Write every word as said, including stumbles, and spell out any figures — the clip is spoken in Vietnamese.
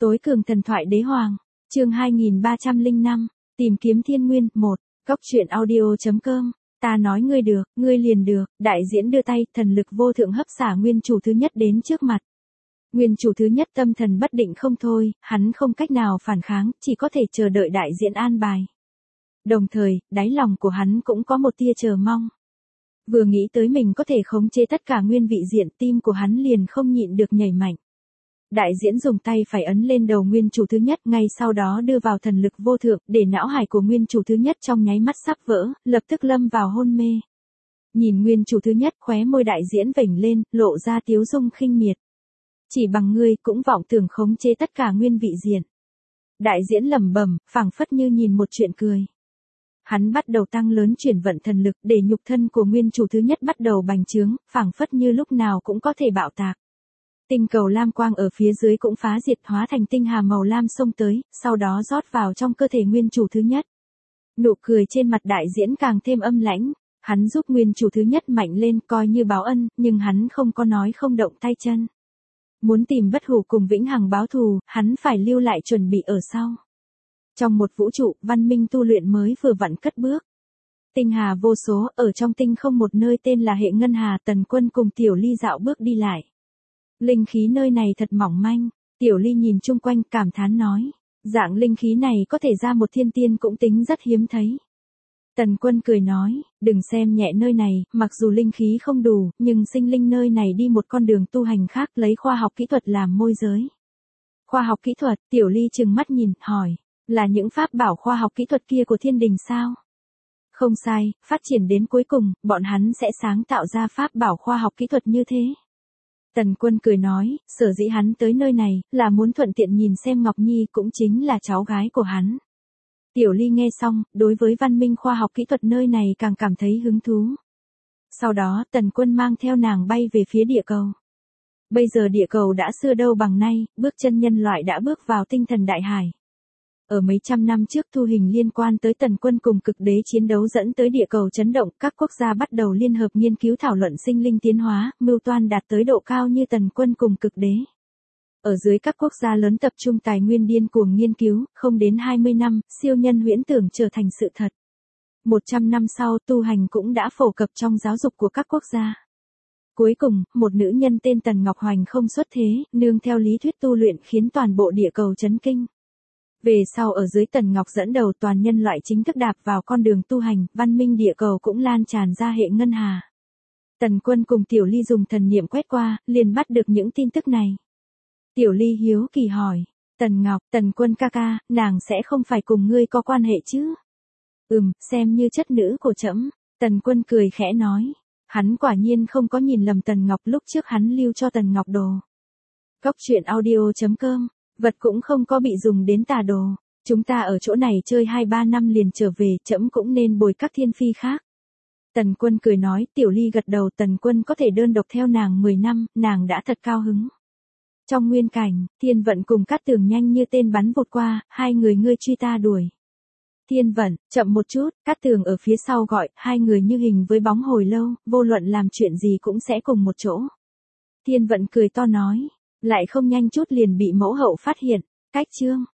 Tối cường thần thoại đế hoàng, chương hai nghìn ba trăm lẻ năm, tìm kiếm thiên nguyên, một, góc truyện audio.com, ta nói ngươi được, ngươi liền được, đại diễn đưa tay, thần lực vô thượng hấp xả nguyên chủ thứ nhất đến trước mặt. Nguyên chủ thứ nhất tâm thần bất định không thôi, hắn không cách nào phản kháng, chỉ có thể chờ đợi đại diễn an bài. Đồng thời, đáy lòng của hắn cũng có một tia chờ mong. Vừa nghĩ tới mình có thể khống chế tất cả nguyên vị diện, tim của hắn liền không nhịn được nhảy mạnh. Đại diễn dùng tay phải ấn lên đầu nguyên chủ thứ nhất, ngay sau đó đưa vào thần lực vô thượng, để não hải của nguyên chủ thứ nhất trong nháy mắt sắp vỡ, lập tức lâm vào hôn mê. Nhìn nguyên chủ thứ nhất, khóe môi đại diễn vểnh lên, lộ ra tiếu dung khinh miệt. Chỉ bằng ngươi cũng vọng tưởng khống chế tất cả nguyên vị diện. Đại diễn lẩm bẩm, phảng phất như nhìn một chuyện cười. Hắn bắt đầu tăng lớn chuyển vận thần lực, để nhục thân của nguyên chủ thứ nhất bắt đầu bành trướng, phảng phất như lúc nào cũng có thể bạo tạc. Tinh cầu lam quang ở phía dưới cũng phá diệt, hóa thành tinh hà màu lam xông tới, sau đó rót vào trong cơ thể nguyên chủ thứ nhất. Nụ cười trên mặt đại diễn càng thêm âm lãnh, hắn giúp nguyên chủ thứ nhất mạnh lên coi như báo ân, nhưng hắn không có nói không động tay chân. Muốn tìm bất hủ cùng vĩnh hằng báo thù, hắn phải lưu lại chuẩn bị ở sau. Trong một vũ trụ, văn minh tu luyện mới vừa vặn cất bước. Tinh hà vô số, ở trong tinh không một nơi tên là hệ ngân hà, Tần Quân cùng Tiểu Ly dạo bước đi lại. Linh khí nơi này thật mỏng manh, Tiểu Ly nhìn chung quanh cảm thán nói. Dạng linh khí này có thể ra một thiên tiên cũng tính rất hiếm thấy. Tần Quân cười nói, đừng xem nhẹ nơi này, mặc dù linh khí không đủ, nhưng sinh linh nơi này đi một con đường tu hành khác, lấy khoa học kỹ thuật làm môi giới. Khoa học kỹ thuật, Tiểu Ly trừng mắt nhìn, hỏi, là những pháp bảo khoa học kỹ thuật kia của thiên đình sao? Không sai, phát triển đến cuối cùng, bọn hắn sẽ sáng tạo ra pháp bảo khoa học kỹ thuật như thế. Tần Quân cười nói, sở dĩ hắn tới nơi này, là muốn thuận tiện nhìn xem Ngọc Nhi cũng chính là cháu gái của hắn. Tiểu Ly nghe xong, đối với văn minh khoa học kỹ thuật nơi này càng cảm thấy hứng thú. Sau đó, Tần Quân mang theo nàng bay về phía địa cầu. Bây giờ địa cầu đã xưa đâu bằng nay, bước chân nhân loại đã bước vào tinh thần đại hải. Ở mấy trăm năm trước thu hình liên quan tới Tần Quân cùng cực đế chiến đấu dẫn tới địa cầu chấn động, các quốc gia bắt đầu liên hợp nghiên cứu thảo luận sinh linh tiến hóa, mưu toan đạt tới độ cao như Tần Quân cùng cực đế. Ở dưới các quốc gia lớn tập trung tài nguyên điên cuồng nghiên cứu, không đến hai mươi năm, siêu nhân huyễn tưởng trở thành sự thật. một trăm năm sau, tu hành cũng đã phổ cập trong giáo dục của các quốc gia. Cuối cùng, một nữ nhân tên Tần Ngọc Hoành không xuất thế, nương theo lý thuyết tu luyện khiến toàn bộ địa cầu chấn kinh. Về sau ở dưới Tần Ngọc dẫn đầu toàn nhân loại chính thức đạp vào con đường tu hành, văn minh địa cầu cũng lan tràn ra hệ ngân hà. Tần Quân cùng Tiểu Ly dùng thần niệm quét qua, liền bắt được những tin tức này. Tiểu Ly hiếu kỳ hỏi, Tần Ngọc, Tần Quân ca ca, nàng sẽ không phải cùng ngươi có quan hệ chứ? Ừm, xem như chất nữ của trẫm. Tần Quân cười khẽ nói, hắn quả nhiên không có nhìn lầm Tần Ngọc lúc trước hắn lưu cho Tần Ngọc đồ. Góc truyện audio.com, vật cũng không có bị dùng đến tà đồ, chúng ta ở chỗ này chơi hai ba năm liền trở về, trẫm cũng nên bồi các thiên phi khác. Tần Quân cười nói, Tiểu Ly gật đầu, Tần Quân có thể đơn độc theo nàng mười năm, nàng đã thật cao hứng. Trong nguyên cảnh, Thiên Vận cùng Cát Tường nhanh như tên bắn vụt qua, hai người ngươi truy ta đuổi. Thiên Vận, chậm một chút, Cát Tường ở phía sau gọi, hai người như hình với bóng hồi lâu, vô luận làm chuyện gì cũng sẽ cùng một chỗ. Thiên Vận cười to nói, lại không nhanh chút liền bị mẫu hậu phát hiện, cách chương.